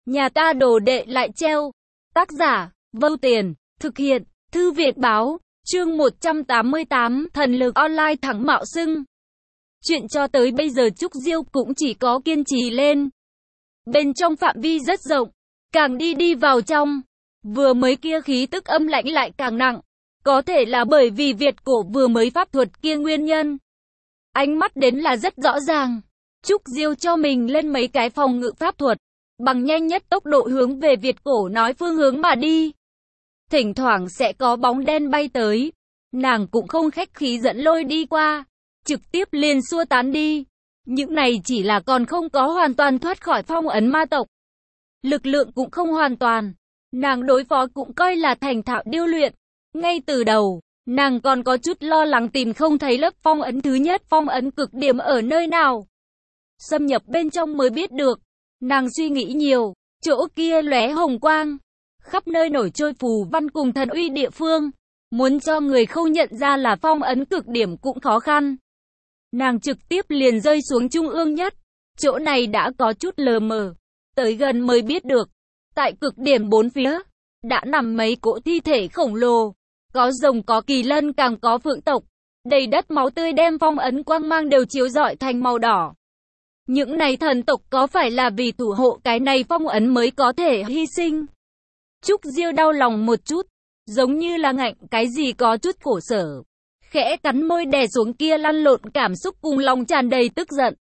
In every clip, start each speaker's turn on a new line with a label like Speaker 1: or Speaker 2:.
Speaker 1: Nhà ta đồ đệ lại treo. Tác giả, Vâu Tiền, thực hiện, Thư viện báo, chương 188, thần lực online thẳng mạo xưng. Chuyện cho tới bây giờ Trúc Diêu cũng chỉ có kiên trì lên. Bên trong phạm vi rất rộng, càng đi vào trong, vừa mới kia khí tức âm lãnh lại càng nặng. Có thể là bởi vì Việt cổ vừa mới pháp thuật kia nguyên nhân. Ánh mắt đến là rất rõ ràng. Trúc Diêu cho mình lên mấy cái phòng ngự pháp thuật, bằng nhanh nhất tốc độ hướng về Việt cổ nói phương hướng mà đi. Thỉnh thoảng sẽ có bóng đen bay tới, nàng cũng không khách khí dẫn lôi đi qua, trực tiếp liền xua tán đi. Những này chỉ là còn không có hoàn toàn thoát khỏi phong ấn ma tộc. Lực lượng cũng không hoàn toàn, nàng đối phó cũng coi là thành thạo điêu luyện. Ngay từ đầu, nàng còn có chút lo lắng tìm không thấy lớp phong ấn thứ nhất, phong ấn cực điểm ở nơi nào. Xâm nhập bên trong mới biết được. Nàng suy nghĩ nhiều, chỗ kia lóe hồng quang, khắp nơi nổi trôi phù văn cùng thần uy địa phương, muốn cho người không nhận ra là phong ấn cực điểm cũng khó khăn. Nàng trực tiếp liền rơi xuống trung ương nhất, chỗ này đã có chút lờ mờ, tới gần mới biết được, tại cực điểm bốn phía, đã nằm mấy cỗ thi thể khổng lồ, có rồng có kỳ lân càng có phượng tộc, đầy đất máu tươi đem phong ấn quang mang đều chiếu rọi thành màu đỏ. Những này thần tộc có phải là vì thủ hộ cái này phong ấn mới có thể hy sinh? Trúc Diêu đau lòng một chút, giống như là ngạnh cái gì có chút khổ sở. Khẽ cắn môi đè xuống kia lăn lộn cảm xúc cùng lòng tràn đầy tức giận.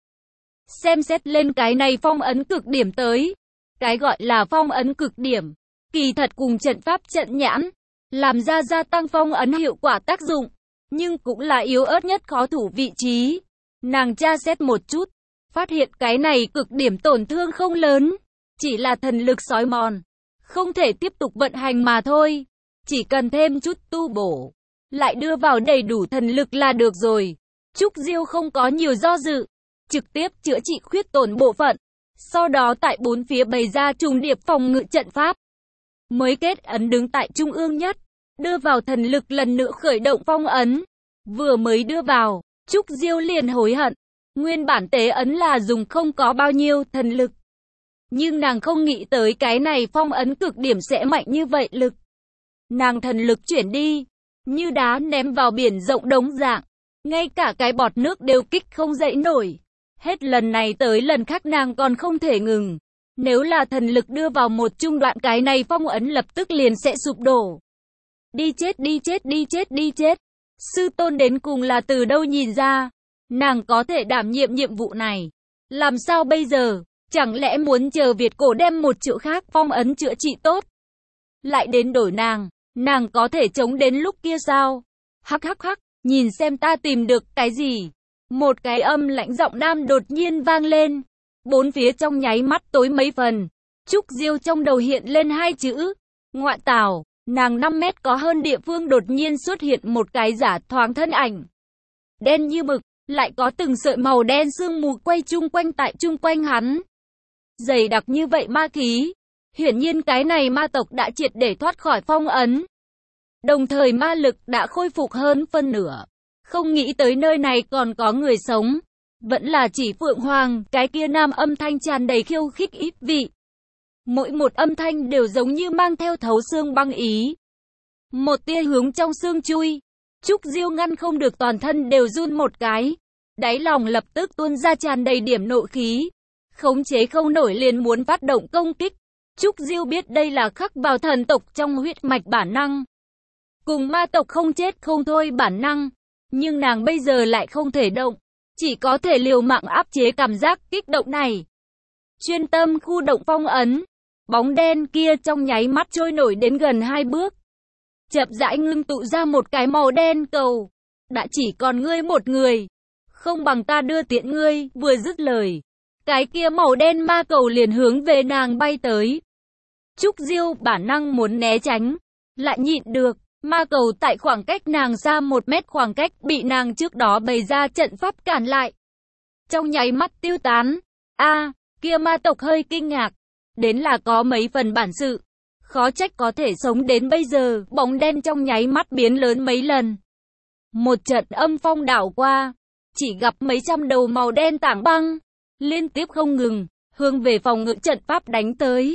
Speaker 1: Xem xét lên cái này phong ấn cực điểm tới. Cái gọi là phong ấn cực điểm, kỳ thật cùng trận pháp trận nhãn, làm ra gia tăng phong ấn hiệu quả tác dụng, nhưng cũng là yếu ớt nhất khó thủ vị trí. Nàng tra xét một chút, phát hiện cái này cực điểm tổn thương không lớn, chỉ là thần lực sói mòn, không thể tiếp tục vận hành mà thôi, chỉ cần thêm chút tu bổ, lại đưa vào đầy đủ thần lực là được rồi. Trúc Diêu không có nhiều do dự, trực tiếp chữa trị khuyết tổn bộ phận, sau đó tại bốn phía bày ra trùng điệp phòng ngự trận pháp, mới kết ấn đứng tại trung ương nhất, đưa vào thần lực lần nữa khởi động phong ấn. Vừa mới đưa vào, Trúc Diêu liền hối hận. Nguyên bản tế ấn là dùng không có bao nhiêu thần lực. Nhưng nàng không nghĩ tới cái này phong ấn cực điểm sẽ mạnh như vậy lực. Nàng thần lực chuyển đi, như đá ném vào biển rộng đống dạng. Ngay cả cái bọt nước đều kích không dậy nổi. Hết lần này tới lần khác nàng còn không thể ngừng. Nếu là thần lực đưa vào một trung đoạn cái này phong ấn lập tức liền sẽ sụp đổ. Đi chết đi chết đi chết đi chết. Sư tôn đến cùng là từ đâu nhìn ra nàng có thể đảm nhiệm nhiệm vụ này? Làm sao bây giờ? Chẳng lẽ muốn chờ Việt cổ đem một chỗ khác phong ấn chữa trị tốt, lại đến đổi nàng có thể chống đến lúc kia sao? Hắc hắc hắc, nhìn xem ta tìm được cái gì? Một cái âm lãnh giọng nam đột nhiên vang lên. Bốn phía trong nháy mắt tối mấy phần. Trúc Diêu trong đầu hiện lên hai chữ ngoại tảo. Nàng 5 mét có hơn địa phương đột nhiên xuất hiện một cái giả thoáng thân ảnh, đen như mực, lại có từng sợi màu đen sương mù quay chung quanh tại chung quanh hắn. Dày đặc như vậy ma khí, hiển nhiên cái này ma tộc đã triệt để thoát khỏi phong ấn. Đồng thời ma lực đã khôi phục hơn phân nửa. Không nghĩ tới nơi này còn có người sống. Vẫn là chỉ Phượng Hoàng, cái kia nam âm thanh tràn đầy khiêu khích ít vị. Mỗi một âm thanh đều giống như mang theo thấu xương băng ý. Một tia hướng trong xương chui. Trúc Diêu ngăn không được toàn thân đều run một cái. Đáy lòng lập tức tuôn ra tràn đầy điểm nộ khí. Khống chế không nổi liền muốn phát động công kích. Trúc Diêu biết đây là khắc vào thần tộc trong huyết mạch bản năng. Cùng ma tộc không chết không thôi bản năng. Nhưng nàng bây giờ lại không thể động. Chỉ có thể liều mạng áp chế cảm giác kích động này. Chuyên tâm khu động phong ấn. Bóng đen kia trong nháy mắt trôi nổi đến gần 2 bước. Chậm rãi ngưng tụ ra một cái màu đen cầu. Đã chỉ còn ngươi một người. Không bằng ta đưa tiện ngươi. Vừa dứt lời, cái kia màu đen ma cầu liền hướng về nàng bay tới. Trúc Diêu bản năng muốn né tránh, lại nhịn được. Ma cầu tại khoảng cách nàng xa 1 mét khoảng cách bị nàng trước đó bày ra trận pháp cản lại. Trong nháy mắt tiêu tán. Kia ma tộc hơi kinh ngạc. Đến là có mấy phần bản sự. Khó trách có thể sống đến bây giờ. Bóng đen trong nháy mắt biến lớn mấy lần. Một trận âm phong đảo qua, chỉ gặp mấy trăm đầu màu đen tảng băng liên tiếp không ngừng hướng về phòng ngự trận pháp đánh tới.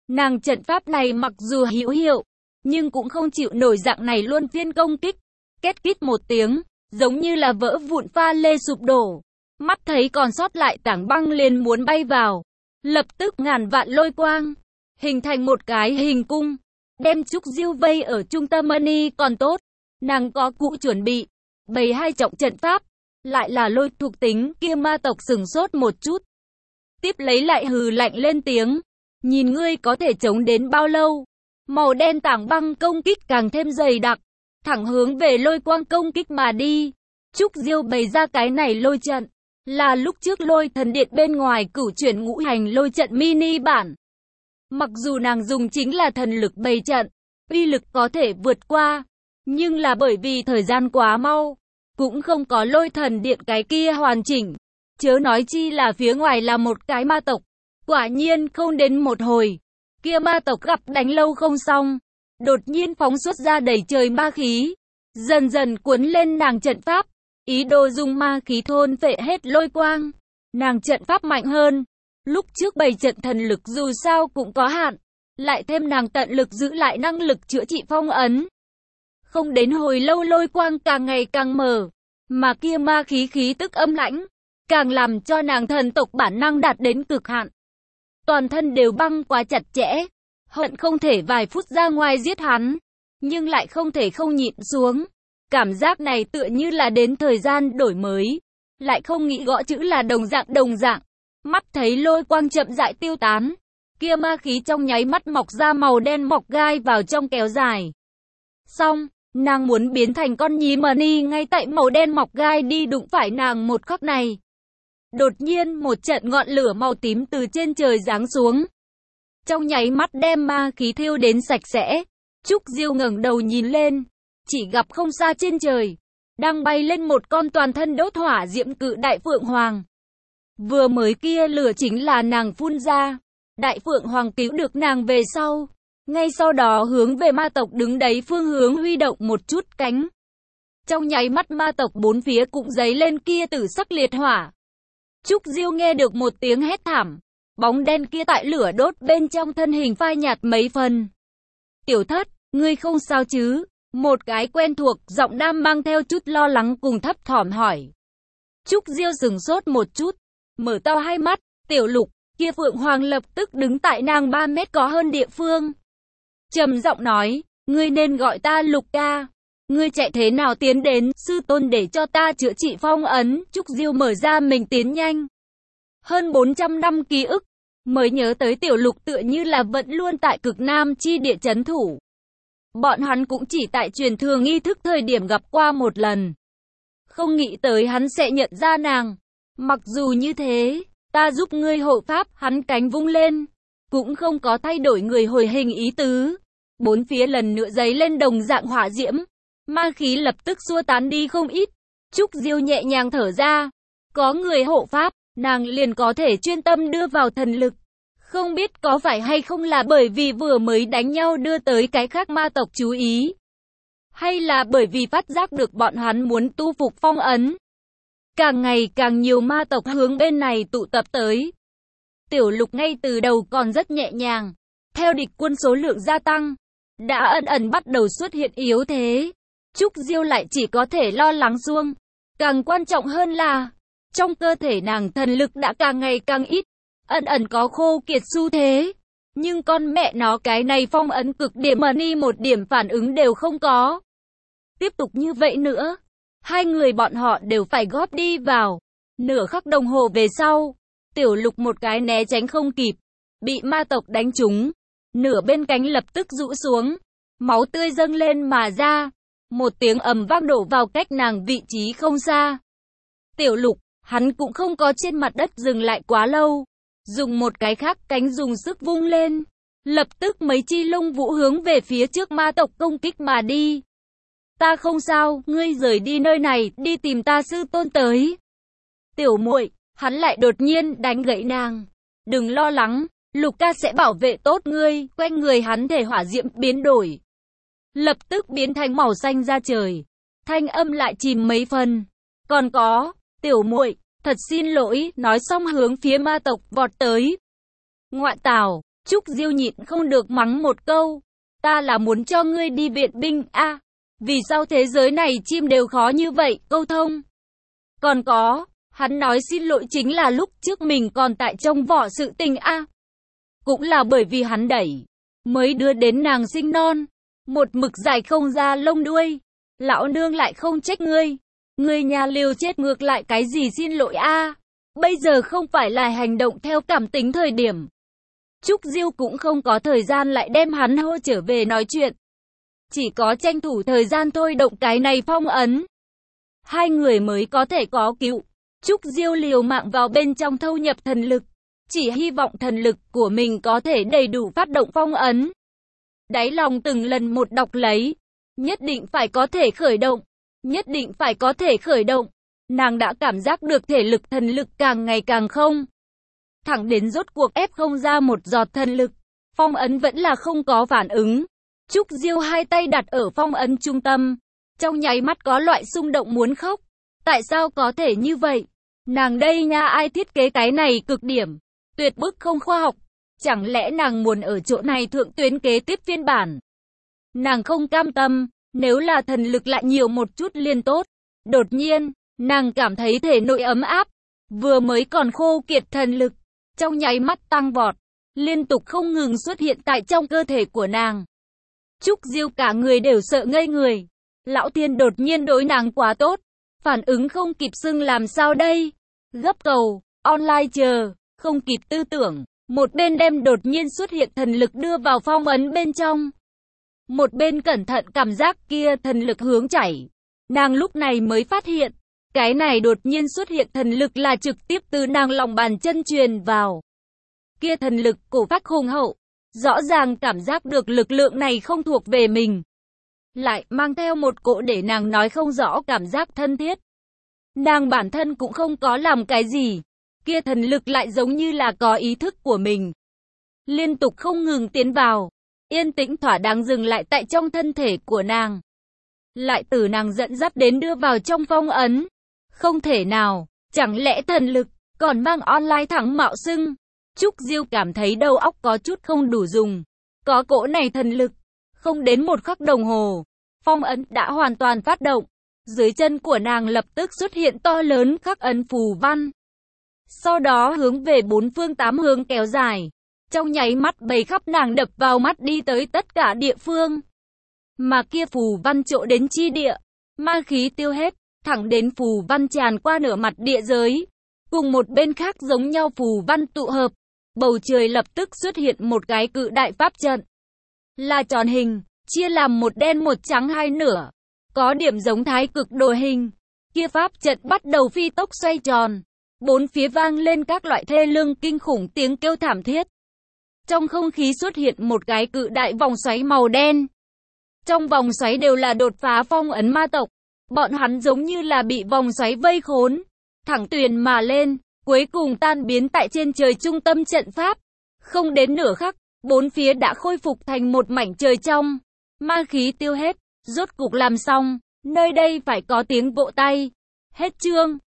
Speaker 1: Nàng trận pháp này mặc dù hữu hiệu, nhưng cũng không chịu nổi dạng này luân phiên công kích. Két kít một tiếng, giống như là vỡ vụn pha lê sụp đổ. Mắt thấy còn sót lại tảng băng liền muốn bay vào. Lập tức ngàn vạn lôi quang, hình thành một cái hình cung, đem Trúc Diêu vây ở trung tâm mani còn tốt. Nàng có cụ chuẩn bị, bày hai trọng trận pháp, lại là lôi thuộc tính, kia ma tộc sửng sốt một chút. Tiếp lấy lại hừ lạnh lên tiếng, nhìn ngươi có thể chống đến bao lâu. Màu đen tảng băng công kích càng thêm dày đặc, thẳng hướng về lôi quang công kích mà đi. Trúc Diêu bày ra cái này lôi trận, là lúc trước lôi thần điện bên ngoài cửu chuyển ngũ hành lôi trận mini bản. Mặc dù nàng dùng chính là thần lực bày trận, uy lực có thể vượt qua, nhưng là bởi vì thời gian quá mau, cũng không có lôi thần điện cái kia hoàn chỉnh. Chớ nói chi là phía ngoài là một cái ma tộc. Quả nhiên không đến một hồi, kia ma tộc gặp đánh lâu không xong, đột nhiên phóng xuất ra đầy trời ma khí, dần dần cuốn lên nàng trận pháp, ý đồ dùng ma khí thôn phệ hết lôi quang. Nàng trận pháp mạnh hơn, lúc trước bày trận thần lực dù sao cũng có hạn, lại thêm nàng tận lực giữ lại năng lực chữa trị phong ấn. Không đến hồi lâu lôi quang càng ngày càng mở, mà kia ma khí khí tức âm lãnh, càng làm cho nàng thần tộc bản năng đạt đến cực hạn. Toàn thân đều băng quá chặt chẽ, hận không thể vài phút ra ngoài giết hắn, nhưng lại không thể không nhịn xuống. Cảm giác này tựa như là đến thời gian đổi mới, lại không nghĩ gõ chữ là đồng dạng. Mắt thấy lôi quang chậm rãi tiêu tán, kia ma khí trong nháy mắt mọc ra màu đen mọc gai vào trong kéo dài. Xong, nàng muốn biến thành con nhí mani ngay tại màu đen mọc gai đi đụng phải nàng một khắc này. Đột nhiên một trận ngọn lửa màu tím từ trên trời giáng xuống, trong nháy mắt đem ma khí thiêu đến sạch sẽ. Trúc Diêu ngẩng đầu nhìn lên, chỉ gặp không xa trên trời, đang bay lên một con toàn thân đốt hỏa diễm cự đại phượng hoàng. Vừa mới kia lửa chính là nàng phun ra. Đại phượng hoàng cứu được nàng về sau, ngay sau đó hướng về ma tộc đứng đấy phương hướng huy động một chút cánh. Trong nháy mắt ma tộc bốn phía cũng giấy lên kia tử sắc liệt hỏa. Trúc Diêu nghe được một tiếng hét thảm, bóng đen kia tại lửa đốt bên trong thân hình phai nhạt mấy phần. Tiểu thất, ngươi không sao chứ? Một cái quen thuộc giọng nam mang theo chút lo lắng cùng thấp thỏm hỏi. Trúc Diêu sửng sốt một chút, mở to hai mắt. Tiểu Lục, kia phượng hoàng lập tức đứng tại nàng 3 mét có hơn địa phương, trầm giọng nói, ngươi nên gọi ta Lục ca. Ngươi chạy thế nào tiến đến sư tôn để cho ta chữa trị phong ấn? Trúc Diêu mở ra mình tiến nhanh hơn 400 năm ký ức, mới nhớ tới Tiểu Lục tựa như là vẫn luôn tại cực Nam chi địa trấn thủ. Bọn hắn cũng chỉ tại truyền thừa nghi thức thời điểm gặp qua một lần. Không nghĩ tới hắn sẽ nhận ra nàng. Mặc dù như thế, ta giúp ngươi hộ pháp. Hắn cánh vung lên, cũng không có thay đổi người hồi hình ý tứ. Bốn phía lần nữa giấy lên đồng dạng hỏa diễm, ma khí lập tức xua tán đi không ít. Trúc Diêu nhẹ nhàng thở ra, có người hộ pháp, nàng liền có thể chuyên tâm đưa vào thần lực. Không biết có phải hay không là bởi vì vừa mới đánh nhau đưa tới cái khác ma tộc chú ý, hay là bởi vì phát giác được bọn hắn muốn tu phục phong ấn. Càng ngày càng nhiều ma tộc hướng bên này tụ tập tới. Tiểu Lục ngay từ đầu còn rất nhẹ nhàng, theo địch quân số lượng gia tăng, đã ẩn ẩn bắt đầu xuất hiện yếu thế. Trúc Diêu lại chỉ có thể lo lắng xuông. Càng quan trọng hơn là, trong cơ thể nàng thần lực đã càng ngày càng ít, ẩn ẩn có khô kiệt xu thế. Nhưng con mẹ nó cái này phong ấn cực điểm mani một điểm phản ứng đều không có. Tiếp tục như vậy nữa, hai người bọn họ đều phải góp đi vào. Nửa khắc đồng hồ về sau, Tiểu Lục một cái né tránh không kịp, bị ma tộc đánh trúng, nửa bên cánh lập tức rũ xuống, máu tươi dâng lên mà ra. Một tiếng ầm vang đổ vào cách nàng vị trí không xa. Tiểu Lục, hắn cũng không có trên mặt đất dừng lại quá lâu, dùng một cái khác cánh dùng sức vung lên, lập tức mấy chi lông vũ hướng về phía trước ma tộc công kích mà đi. Ta không sao, ngươi rời đi nơi này, đi tìm ta sư tôn tới. Tiểu muội, hắn lại đột nhiên đánh gãy nàng. Đừng lo lắng, Lục ca sẽ bảo vệ tốt ngươi. Quanh người hắn thể hỏa diễm biến đổi, lập tức biến thành màu xanh da trời. Thanh âm lại chìm mấy phần. Còn có, tiểu muội, thật xin lỗi, nói xong hướng phía ma tộc vọt tới. Ngoại tảo, Trúc Diêu nhịn không được mắng một câu. Ta là muốn cho ngươi đi viện binh a. Vì sao thế giới này chim đều khó như vậy, câu thông. Còn có, hắn nói xin lỗi chính là lúc trước mình còn tại trong vỏ sự tình a. Cũng là bởi vì hắn đẩy, mới đưa đến nàng sinh non. Một mực dài không ra lông đuôi. Lão nương lại không trách ngươi. Ngươi nhà liều chết ngược lại cái gì xin lỗi a. Bây giờ không phải là hành động theo cảm tính thời điểm. Trúc Diêu cũng không có thời gian lại đem hắn hô trở về nói chuyện. Chỉ có tranh thủ thời gian thôi động cái này phong ấn. Hai người mới có thể có cứu. Trúc Diêu liều mạng vào bên trong thâu nhập thần lực. Chỉ hy vọng thần lực của mình có thể đầy đủ phát động phong ấn. Đáy lòng từng lần một đọc lấy. Nhất định phải có thể khởi động. Nhất định phải có thể khởi động. Nàng đã cảm giác được thể lực thần lực càng ngày càng không. Thẳng đến rốt cuộc ép không ra một giọt thần lực. Phong ấn vẫn là không có phản ứng. Trúc Diêu hai tay đặt ở phong ấn trung tâm. Trong nháy mắt có loại xung động muốn khóc. Tại sao có thể như vậy? Nàng đây nha, ai thiết kế cái này cực điểm. Tuyệt bức không khoa học. Chẳng lẽ nàng muốn ở chỗ này thượng tuyến kế tiếp phiên bản? Nàng không cam tâm. Nếu là thần lực lại nhiều một chút liền tốt. Đột nhiên, nàng cảm thấy thể nội ấm áp. Vừa mới còn khô kiệt thần lực. Trong nháy mắt tăng vọt. Liên tục không ngừng xuất hiện tại trong cơ thể của nàng. Trúc Diêu cả người đều sợ ngây người. Lão tiên đột nhiên đối nàng quá tốt. Phản ứng không kịp xưng làm sao đây? Gấp cầu, online chờ, không kịp tư tưởng. Một bên đem đột nhiên xuất hiện thần lực đưa vào phong ấn bên trong. Một bên cẩn thận cảm giác kia thần lực hướng chảy. Nàng lúc này mới phát hiện. Cái này đột nhiên xuất hiện thần lực là trực tiếp từ nàng lòng bàn chân truyền vào. Kia thần lực cổ phác hùng hậu. Rõ ràng cảm giác được lực lượng này không thuộc về mình. Lại mang theo một cỗ để nàng nói không rõ cảm giác thân thiết. Nàng bản thân cũng không có làm cái gì. Kia thần lực lại giống như là có ý thức của mình. Liên tục không ngừng tiến vào. Yên tĩnh thỏa đáng dừng lại tại trong thân thể của nàng. Lại từ nàng dẫn dắt đến đưa vào trong phong ấn. Không thể nào, chẳng lẽ thần lực còn mang online thẳng mạo xưng. Trúc Diêu cảm thấy đầu óc có chút không đủ dùng. Có cỗ này thần lực, không đến một khắc đồng hồ, phong ấn đã hoàn toàn phát động. Dưới chân của nàng lập tức xuất hiện to lớn khắc ấn phù văn. Sau đó hướng về bốn phương tám hướng kéo dài. Trong nháy mắt bầy khắp nàng đập vào mắt đi tới tất cả địa phương. Mà kia phù văn chỗ đến chi địa, ma khí tiêu hết, thẳng đến phù văn tràn qua nửa mặt địa giới. Cùng một bên khác giống nhau phù văn tụ hợp. Bầu trời lập tức xuất hiện một cái cự đại pháp trận. Là tròn hình, chia làm một đen một trắng hai nửa. Có điểm giống thái cực đồ hình. Kia pháp trận bắt đầu phi tốc xoay tròn. Bốn phía vang lên các loại thê lương kinh khủng tiếng kêu thảm thiết. Trong không khí xuất hiện một cái cự đại vòng xoáy màu đen. Trong vòng xoáy đều là đột phá phong ấn ma tộc. Bọn hắn giống như là bị vòng xoáy vây khốn. Thẳng tuyền mà lên. Cuối cùng tan biến tại trên trời trung tâm trận pháp. Không đến nửa khắc, bốn phía đã khôi phục thành một mảnh trời trong. Ma khí tiêu hết, rốt cục làm xong, nơi đây phải có tiếng vỗ tay. Hết chương.